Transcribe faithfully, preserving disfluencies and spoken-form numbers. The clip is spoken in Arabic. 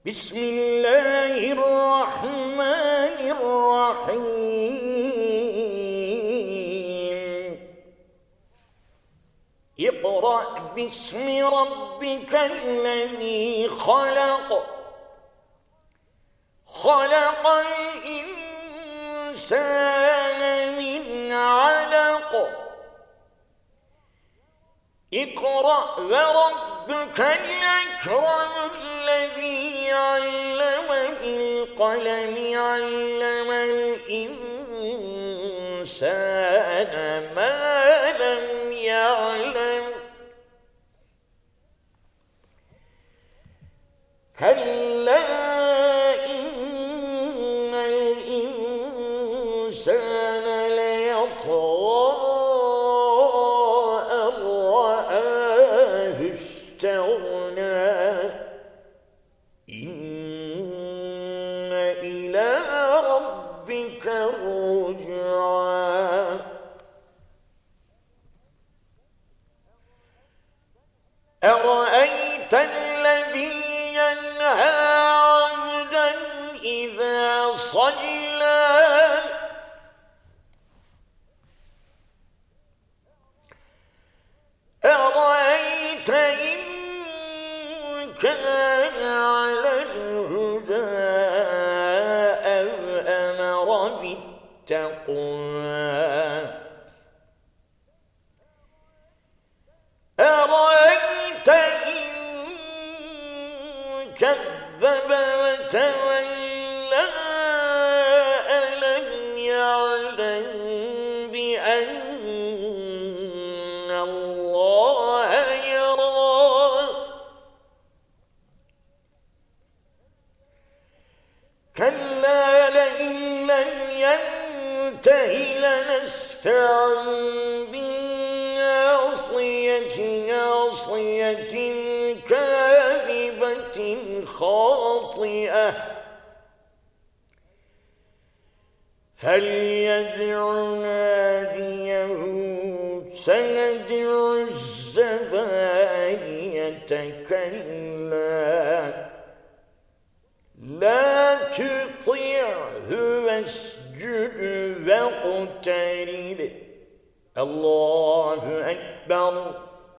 بسم الله الرحمن الرحيم اقرأ باسم ربك الذي خلق خلق الإنسان من علق اقرأ وربك الأكرم الذي علم بالقلم علم الإنسان ما لم يعلم كلا إن الإنسان ليطغى أن رآه استغنى إن إلى ربك الرجعى أرأيت الذي ينهى عبدا إذا صلى أرأيت إن كان على الهدى أو أمر بالتقوى أرأيت إن كذب وتولى ألم يعلم بأن الله يرى كلا لئن لم ينته لنسفعا بالناصية ناصية كاذبة خاطئة فليدع ناديه سندع الزبانية كلا لا تطعه واسجد واقترب الله أكبر.